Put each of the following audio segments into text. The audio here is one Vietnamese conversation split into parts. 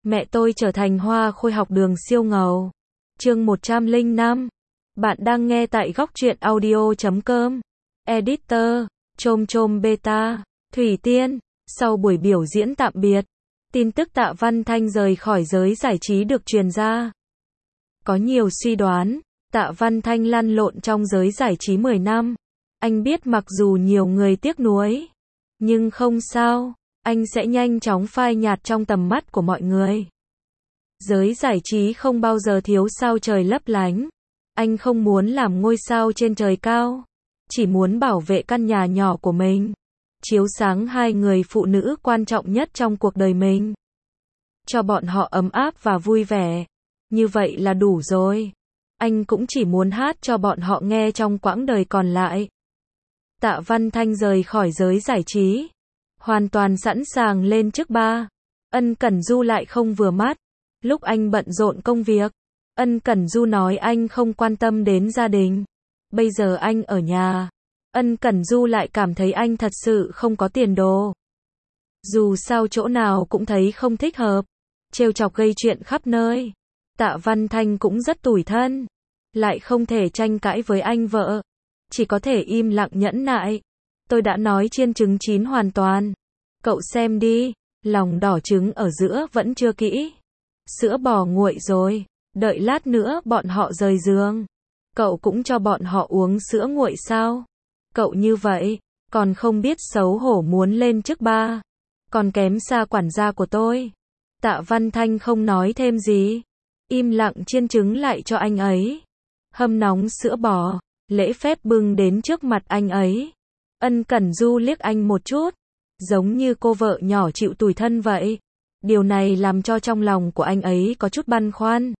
Mẹ tôi trở thành hoa khôi học đường siêu ngầu. Chương 105. Bạn đang nghe tại góc truyện audio.com. Editor, Chôm Chôm Beta, Thủy Tiên. Sau buổi biểu diễn tạm biệt, tin tức Tạ Văn Thanh rời khỏi giới giải trí được truyền ra. Có nhiều suy đoán, Tạ Văn Thanh lăn lộn trong giới giải trí 10 năm. Anh biết mặc dù nhiều người tiếc nuối, nhưng không sao, anh sẽ nhanh chóng phai nhạt trong tầm mắt của mọi người. Giới giải trí không bao giờ thiếu sao trời lấp lánh. Anh không muốn làm ngôi sao trên trời cao, chỉ muốn bảo vệ căn nhà nhỏ của mình, chiếu sáng hai người phụ nữ quan trọng nhất trong cuộc đời mình, cho bọn họ ấm áp và vui vẻ. Như vậy là đủ rồi. Anh cũng chỉ muốn hát cho bọn họ nghe trong quãng đời còn lại. Tạ Văn Thanh rời khỏi giới giải trí, hoàn toàn sẵn sàng lên chức ba. Ân Cẩn Du lại không vừa mắt. Lúc anh bận rộn công việc, Ân Cẩn Du nói anh không quan tâm đến gia đình. Bây giờ anh ở nhà, Ân Cẩn Du lại cảm thấy anh thật sự không có tiền đồ. Dù sao chỗ nào cũng thấy không thích hợp, trêu chọc gây chuyện khắp nơi. Tạ Văn Thanh cũng rất tủi thân, lại không thể tranh cãi với anh vợ, chỉ có thể im lặng nhẫn nại. Tôi đã nói chiên trứng chín hoàn toàn. Cậu xem đi, lòng đỏ trứng ở giữa vẫn chưa kỹ. Sữa bò nguội rồi, đợi lát nữa bọn họ rời giường. Cậu cũng cho bọn họ uống sữa nguội sao? Cậu như vậy, còn không biết xấu hổ muốn lên chức ba, còn kém xa quản gia của tôi. Tạ Văn Thanh không nói thêm gì, im lặng chiên trứng lại cho anh ấy. Hâm nóng sữa bò, lễ phép bưng đến trước mặt anh ấy. Ân Cẩn Du liếc anh một chút, giống như cô vợ nhỏ chịu tủi thân vậy. Điều này làm cho trong lòng của anh ấy có chút băn khoăn.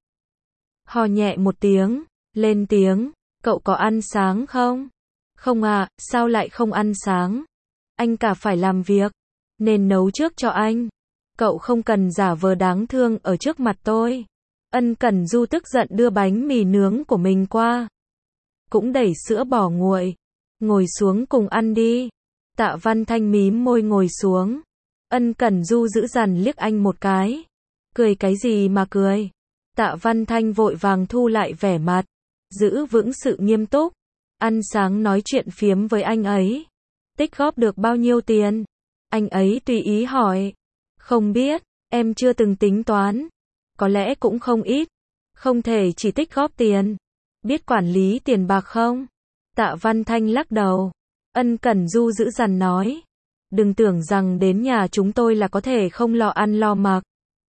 Hò nhẹ một tiếng, lên tiếng, cậu có ăn sáng không? Không à, sao lại không ăn sáng? Anh cả phải làm việc, nên nấu trước cho anh. Cậu không cần giả vờ đáng thương ở trước mặt tôi. Ân Cẩn Du tức giận đưa bánh mì nướng của mình qua, cũng đẩy sữa bò nguội. Ngồi xuống cùng ăn đi. Tạ Văn Thanh mím môi ngồi xuống. Ân Cẩn Du dữ dằn liếc anh một cái. Cười cái gì mà cười? Tạ Văn Thanh vội vàng thu lại vẻ mặt, giữ vững sự nghiêm túc. Ăn sáng nói chuyện phiếm với anh ấy. Tích góp được bao nhiêu tiền? Anh ấy tùy ý hỏi. Không biết, em chưa từng tính toán. Có lẽ cũng không ít. Không thể chỉ tích góp tiền. Biết quản lý tiền bạc không? Tạ Văn Thanh lắc đầu. Ân Cẩn Du dữ dằn nói. Đừng tưởng rằng đến nhà chúng tôi là có thể không lo ăn lo mặc.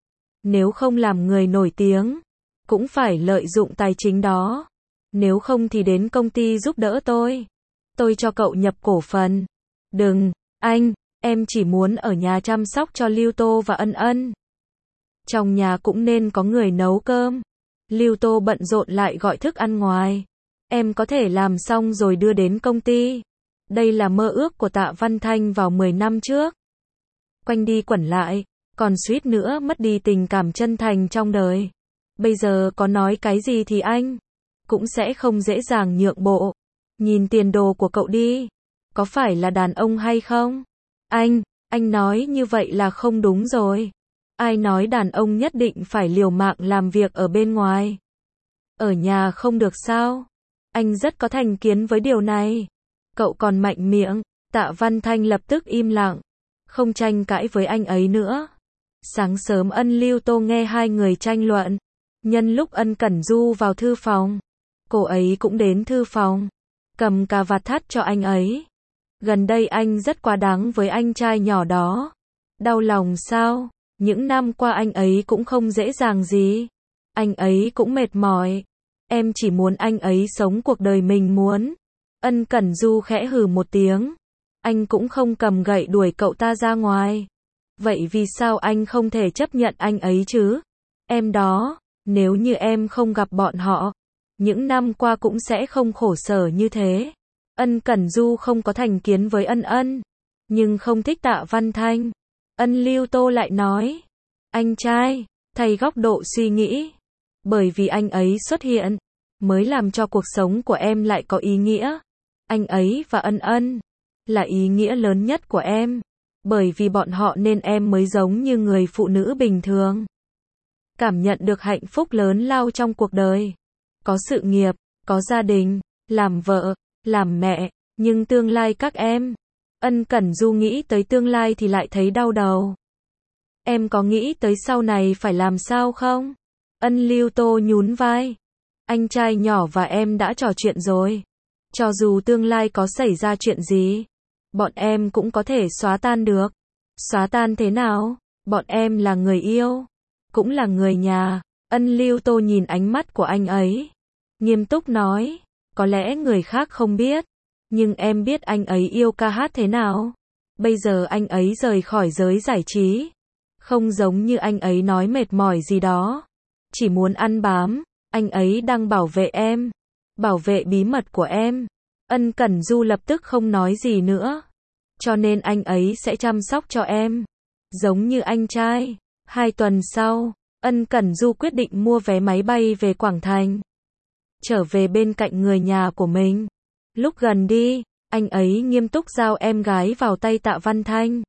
Nếu không làm người nổi tiếng, cũng phải lợi dụng tài chính đó. Nếu không thì đến công ty giúp đỡ tôi. Tôi cho cậu nhập cổ phần. Đừng, anh, em chỉ muốn ở nhà chăm sóc cho Lưu Tô và Ân Ân. Trong nhà cũng nên có người nấu cơm. Lưu Tô bận rộn lại gọi thức ăn ngoài. Em có thể làm xong rồi đưa đến công ty. Đây là mơ ước của Tạ Văn Thanh vào 10 năm trước. Quanh đi quẩn lại, còn suýt nữa mất đi tình cảm chân thành trong đời. Bây giờ có nói cái gì thì anh cũng sẽ không dễ dàng nhượng bộ. Nhìn tiền đồ của cậu đi, có phải là đàn ông hay không? Anh nói như vậy là không đúng rồi. Ai nói đàn ông nhất định phải liều mạng làm việc ở bên ngoài? Ở nhà không được sao? Anh rất có thành kiến với điều này. Cậu còn mạnh miệng. Tạ Văn Thanh lập tức im lặng, không tranh cãi với anh ấy nữa. Sáng sớm Ân Lưu Tô nghe hai người tranh luận. Nhân lúc Ân Cẩn Du vào thư phòng, cô ấy cũng đến thư phòng, cầm cà vạt thắt cho anh ấy. Gần đây anh rất quá đáng với anh trai nhỏ đó. Đau lòng sao? Những năm qua anh ấy cũng không dễ dàng gì. Anh ấy cũng mệt mỏi. Em chỉ muốn anh ấy sống cuộc đời mình muốn. Ân Cẩn Du khẽ hừ một tiếng. Anh cũng không cầm gậy đuổi cậu ta ra ngoài. Vậy vì sao anh không thể chấp nhận anh ấy chứ? Em đó, nếu như em không gặp bọn họ, những năm qua cũng sẽ không khổ sở như thế. Ân Cẩn Du không có thành kiến với Ân Ân, nhưng không thích Tạ Văn Thanh. Ân Lưu Tô lại nói. Anh trai, thay góc độ suy nghĩ. Bởi vì anh ấy xuất hiện, mới làm cho cuộc sống của em lại có ý nghĩa. Anh ấy và Ân Ân là ý nghĩa lớn nhất của em. Bởi vì bọn họ nên em mới giống như người phụ nữ bình thường. cảm nhận được hạnh phúc lớn lao trong cuộc đời. Có sự nghiệp, có gia đình, làm vợ, làm mẹ, nhưng tương lai các em. Ân Cẩn Du nghĩ tới tương lai thì lại thấy đau đầu. Em có nghĩ tới sau này phải làm sao không? Ân Lưu Tô nhún vai. Anh trai nhỏ và em đã trò chuyện rồi. Cho dù tương lai có xảy ra chuyện gì, bọn em cũng có thể xóa tan được. Xóa tan thế nào? Bọn em là người yêu, cũng là người nhà. Ân Lưu Tô nhìn ánh mắt của anh ấy, nghiêm túc nói, có lẽ người khác không biết, nhưng em biết anh ấy yêu ca hát thế nào. Bây giờ anh ấy rời khỏi giới giải trí, không giống như anh ấy nói mệt mỏi gì đó, chỉ muốn ăn bám. Anh ấy đang bảo vệ em, bảo vệ bí mật của em. Ân Cẩn Du lập tức không nói gì nữa. Cho nên anh ấy sẽ chăm sóc cho em, giống như anh trai. 2 tuần sau, Ân Cẩn Du quyết định mua vé máy bay về Quảng Thành, trở về bên cạnh người nhà của mình. Lúc gần đi, anh ấy nghiêm túc giao em gái vào tay Tạ Văn Thanh.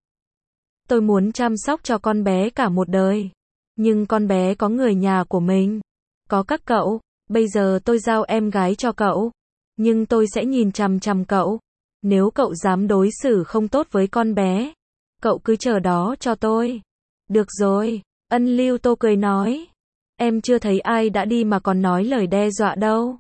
Tôi muốn chăm sóc cho con bé cả một đời, nhưng con bé có người nhà của mình, có các cậu. Bây giờ tôi giao em gái cho cậu, nhưng tôi sẽ nhìn chằm chằm cậu. Nếu cậu dám đối xử không tốt với con bé, cậu cứ chờ đó cho tôi. Được rồi, Ân Lưu Tô cười nói. Em chưa thấy ai đã đi mà còn nói lời đe dọa đâu.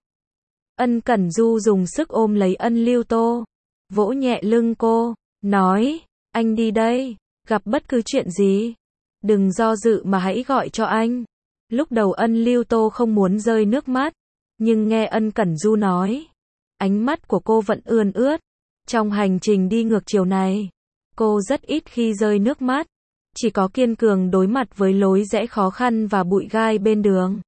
Ân Cẩn Du dùng sức ôm lấy Ân Lưu Tô, vỗ nhẹ lưng cô, nói, anh đi đây, gặp bất cứ chuyện gì, đừng do dự mà hãy gọi cho anh. Lúc đầu Ân Lưu Tô không muốn rơi nước mắt, nhưng nghe Ân Cẩn Du nói, ánh mắt của cô vẫn ươn ướt. Trong hành trình đi ngược chiều này, cô rất ít khi rơi nước mắt, chỉ có kiên cường đối mặt với lối rẽ khó khăn và bụi gai bên đường.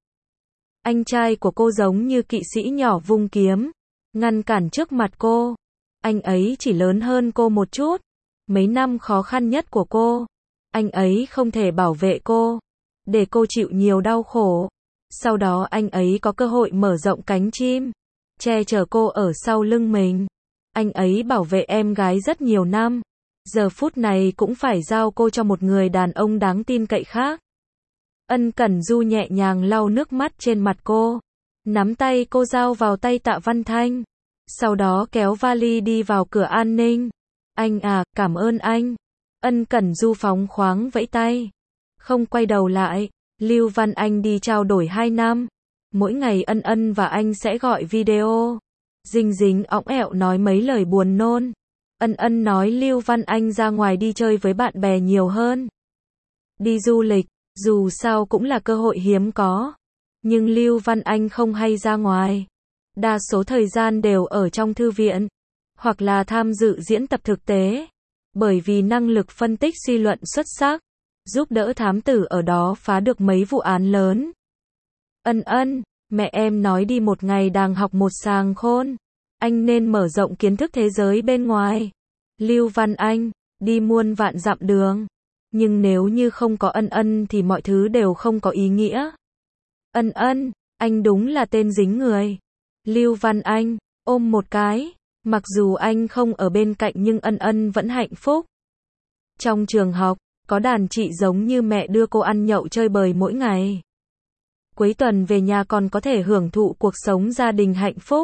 Anh trai của cô giống như kỵ sĩ nhỏ vung kiếm, ngăn cản trước mặt cô. Anh ấy chỉ lớn hơn cô một chút. Mấy năm khó khăn nhất của cô, anh ấy không thể bảo vệ cô, để cô chịu nhiều đau khổ. Sau đó anh ấy có cơ hội mở rộng cánh chim, che chở cô ở sau lưng mình. Anh ấy bảo vệ em gái rất nhiều năm, giờ phút này cũng phải giao cô cho một người đàn ông đáng tin cậy khác. Ân Cẩn Du nhẹ nhàng lau nước mắt trên mặt cô, nắm tay cô giao vào tay Tạ Văn Thanh, sau đó kéo vali đi vào cửa an ninh. Anh à, cảm ơn anh. Ân Cẩn Du phóng khoáng vẫy tay, không quay đầu lại. Lưu Văn Anh đi trao đổi 2 năm, mỗi ngày Ân Ân và anh sẽ gọi video. Dinh Dính õng ẹo nói mấy lời buồn nôn. Ân Ân nói Lưu Văn Anh ra ngoài đi chơi với bạn bè nhiều hơn, đi du lịch, dù sao cũng là cơ hội hiếm có. Nhưng Lưu Văn Anh không hay ra ngoài, đa số thời gian đều ở trong thư viện, hoặc là tham dự diễn tập thực tế, bởi vì năng lực phân tích suy luận xuất sắc, giúp đỡ thám tử ở đó phá được mấy vụ án lớn. Ân Ân, mẹ em nói đi một ngày đàng học một sàng khôn, anh nên mở rộng kiến thức thế giới bên ngoài. Lưu Văn Anh, đi muôn vạn dặm đường, nhưng nếu như không có Ân Ân thì mọi thứ đều không có ý nghĩa. Ân Ân, anh đúng là tên dính người. Lưu Văn Anh, ôm một cái, mặc dù anh không ở bên cạnh nhưng Ân Ân vẫn hạnh phúc. Trong trường học, có đàn chị giống như mẹ đưa cô ăn nhậu chơi bời mỗi ngày. Cuối tuần về nhà còn có thể hưởng thụ cuộc sống gia đình hạnh phúc.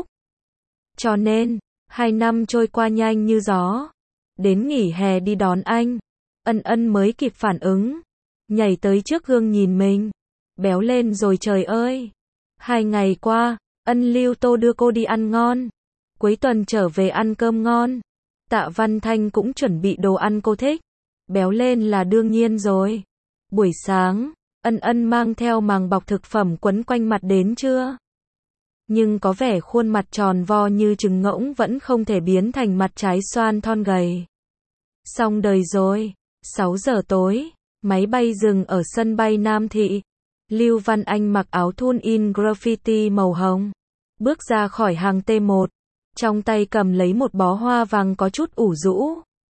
Cho nên, 2 năm trôi qua nhanh như gió. Đến nghỉ hè đi đón anh, Ân Ân mới kịp phản ứng, nhảy tới trước gương nhìn mình, béo lên rồi trời ơi. 2 ngày qua, Ân Lưu Tô đưa cô đi ăn ngon, cuối tuần trở về ăn cơm ngon. Tạ Văn Thanh cũng chuẩn bị đồ ăn cô thích, béo lên là đương nhiên rồi. Buổi sáng, Ân Ân mang theo màng bọc thực phẩm quấn quanh mặt đến trưa. Nhưng có vẻ khuôn mặt tròn vo như trứng ngỗng vẫn không thể biến thành mặt trái xoan thon gầy. Xong đời rồi. 6 giờ tối, máy bay dừng ở sân bay Nam Thị. Lưu Văn Anh mặc áo thun in graffiti màu hồng, bước ra khỏi hàng T1, trong tay cầm lấy một bó hoa vàng có chút ủ rũ.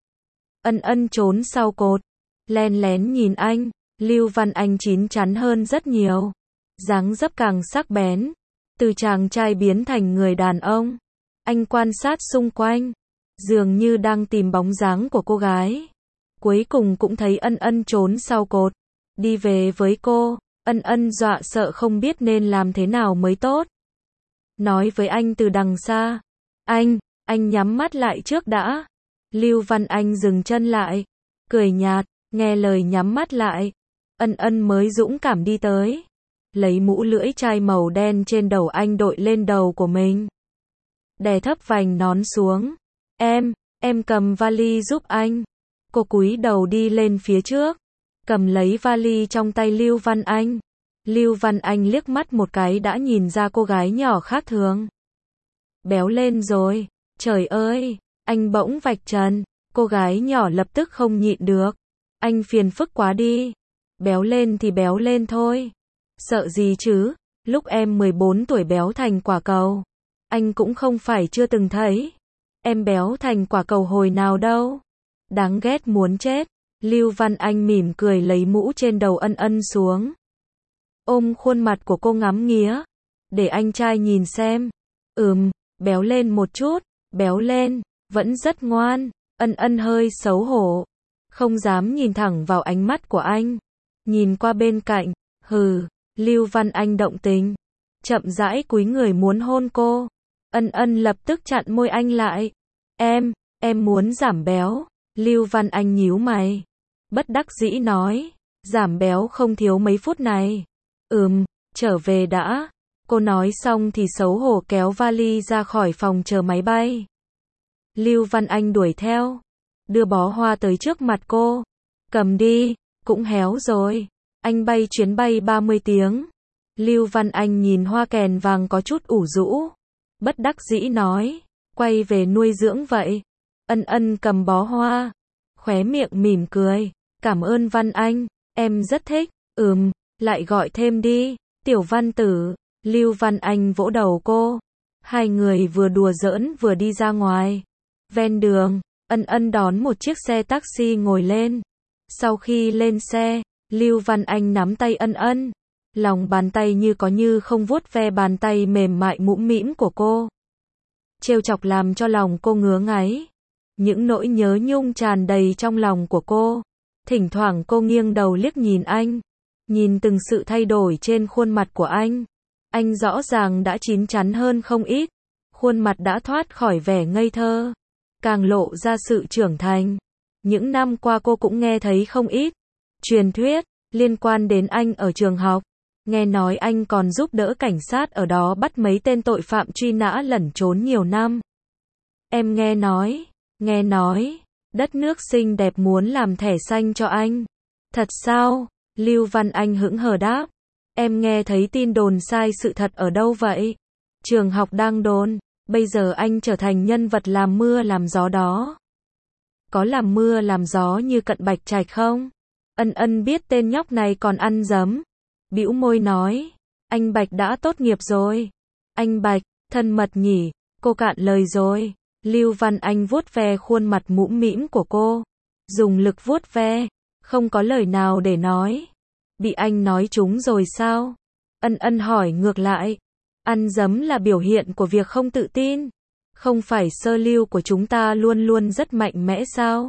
Ân Ân trốn sau cột, len lén nhìn anh. Lưu Văn Anh chín chắn hơn rất nhiều, dáng dấp càng sắc bén, từ chàng trai biến thành người đàn ông. Anh quan sát xung quanh, dường như đang tìm bóng dáng của cô gái. Cuối cùng cũng thấy Ân Ân trốn sau cột, đi về với cô. Ân Ân dọa sợ không biết nên làm thế nào mới tốt. Nói với anh từ đằng xa. Anh nhắm mắt lại trước đã. Lưu Văn Anh dừng chân lại. Cười nhạt, nghe lời nhắm mắt lại. Ân Ân mới dũng cảm đi tới. Lấy mũ lưỡi chai màu đen trên đầu anh đội lên đầu của mình. Đè thấp vành nón xuống. Em cầm vali giúp anh. Cô cúi đầu đi lên phía trước. Cầm lấy vali trong tay Lưu Văn Anh. Lưu Văn Anh liếc mắt một cái đã nhìn ra cô gái nhỏ khác thường. Béo lên rồi. Trời ơi, anh bỗng vạch trần. Cô gái nhỏ lập tức không nhịn được. Anh phiền phức quá đi. Béo lên thì béo lên thôi. Sợ gì chứ, lúc em 14 tuổi béo thành quả cầu. Anh cũng không phải chưa từng thấy. Em béo thành quả cầu hồi nào đâu. Đáng ghét muốn chết. Lưu Văn Anh mỉm cười lấy mũ trên đầu Ân Ân xuống. Ôm khuôn mặt của cô ngắm nghía. Để anh trai nhìn xem. Béo lên một chút, béo lên, vẫn rất ngoan. Ân Ân hơi xấu hổ. Không dám nhìn thẳng vào ánh mắt của anh. Nhìn qua bên cạnh, Lưu Văn Anh động tình. Chậm rãi cúi người muốn hôn cô. Ân Ân lập tức chặn môi anh lại. Em muốn giảm béo. Lưu Văn Anh nhíu mày. Bất đắc dĩ nói. Giảm béo không thiếu mấy phút này. Trở về đã. Cô nói xong thì xấu hổ kéo vali ra khỏi phòng chờ máy bay. Lưu Văn Anh đuổi theo. Đưa bó hoa tới trước mặt cô. Cầm đi, cũng héo rồi. Anh bay chuyến bay 30 tiếng. Lưu Văn Anh nhìn hoa kèn vàng có chút ủ rũ. Bất đắc dĩ nói. Quay về nuôi dưỡng vậy. Ân Ân cầm bó hoa. Khóe miệng mỉm cười. Cảm ơn Văn Anh. Em rất thích. Lại gọi thêm đi. Tiểu Văn Tử. Lưu Văn Anh vỗ đầu cô. Hai người vừa đùa giỡn vừa đi ra ngoài. Ven đường, Ân Ân đón một chiếc xe taxi ngồi lên. Sau khi lên xe, Lưu Văn Anh nắm tay Ân Ân. Lòng bàn tay như có như không vuốt ve bàn tay mềm mại mũm mĩm của cô. Trêu chọc làm cho lòng cô ngứa ngáy. Những nỗi nhớ nhung tràn đầy trong lòng của cô. Thỉnh thoảng cô nghiêng đầu liếc nhìn anh. Nhìn từng sự thay đổi trên khuôn mặt của anh. Anh rõ ràng đã chín chắn hơn không ít. Khuôn mặt đã thoát khỏi vẻ ngây thơ. Càng lộ ra sự trưởng thành. Những năm qua cô cũng nghe thấy không ít truyền thuyết liên quan đến anh ở trường học. Nghe nói anh còn giúp đỡ cảnh sát ở đó bắt mấy tên tội phạm truy nã lẩn trốn nhiều năm. Em nghe nói, đất nước xinh đẹp muốn làm thẻ xanh cho anh. Thật sao? Lưu Văn Anh hững hờ đáp. Em nghe thấy tin đồn sai sự thật ở đâu vậy? Trường học đang đồn, bây giờ anh trở thành nhân vật làm mưa làm gió đó. Có làm mưa làm gió như Cận Bạch Trạch không? Ân Ân biết tên nhóc này còn ăn dấm. Bĩu môi nói, anh Bạch đã tốt nghiệp rồi. Anh Bạch, thân mật nhỉ, cô cạn lời rồi. Lưu Văn Anh vuốt ve khuôn mặt mũm mĩm của cô. Dùng lực vuốt ve, không có lời nào để nói. Bị anh nói trúng rồi sao? Ân Ân hỏi ngược lại. Ăn dấm là biểu hiện của việc không tự tin. Không phải sơ lưu của chúng ta luôn luôn rất mạnh mẽ sao?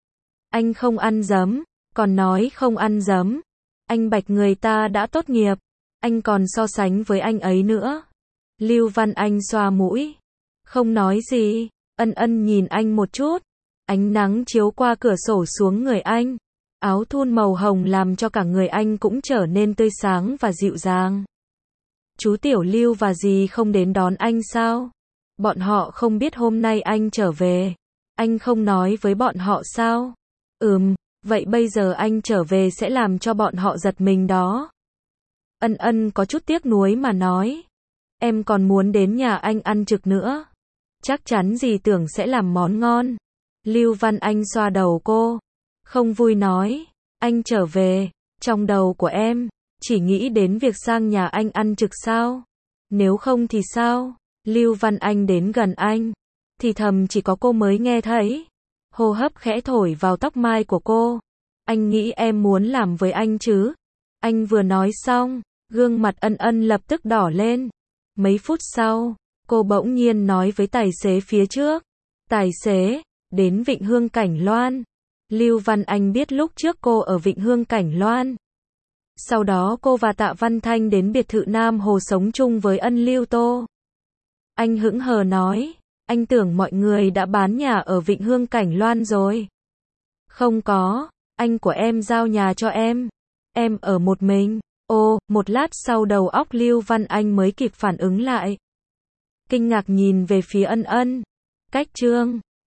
Anh không ăn dấm, còn nói không ăn dấm. Anh Bạch người ta đã tốt nghiệp. Anh còn so sánh với anh ấy nữa. Lưu Văn Anh xoa mũi. Không nói gì. Ân Ân nhìn anh một chút. Ánh nắng chiếu qua cửa sổ xuống người anh. Áo thun màu hồng làm cho cả người anh cũng trở nên tươi sáng và dịu dàng. Chú Tiểu Lưu và dì không đến đón anh sao? Bọn họ không biết hôm nay anh trở về. Anh không nói với bọn họ sao? Vậy bây giờ anh trở về sẽ làm cho bọn họ giật mình đó. Ân Ân có chút tiếc nuối mà nói. Em còn muốn đến nhà anh ăn trực nữa. Chắc chắn dì tưởng sẽ làm món ngon. Lưu Văn Anh xoa đầu cô. Không vui nói. Anh trở về. Trong đầu của em chỉ nghĩ đến việc sang nhà anh ăn trực sao? Nếu không thì sao? Lưu Văn Anh đến gần anh. Thì thầm chỉ có cô mới nghe thấy. Hô hấp khẽ thổi vào tóc mai của cô. Anh nghĩ em muốn làm với anh chứ? Anh vừa nói xong, gương mặt Ân Ân lập tức đỏ lên. Mấy phút sau, cô bỗng nhiên nói với tài xế phía trước. Tài xế, đến Vịnh Hương Cảnh Loan. Lưu Văn Anh biết lúc trước cô ở Vịnh Hương Cảnh Loan. Sau đó cô và Tạ Văn Thanh đến biệt thự Nam Hồ sống chung với Ân Lưu Tô. Anh hững hờ nói, anh tưởng mọi người đã bán nhà ở Vịnh Hương Cảnh Loan rồi. Không có, anh của em giao nhà cho em ở một mình. Ô, một lát sau đầu óc Lưu Văn Anh mới kịp phản ứng lại. Kinh ngạc nhìn về phía Ân Ân. Cách Trương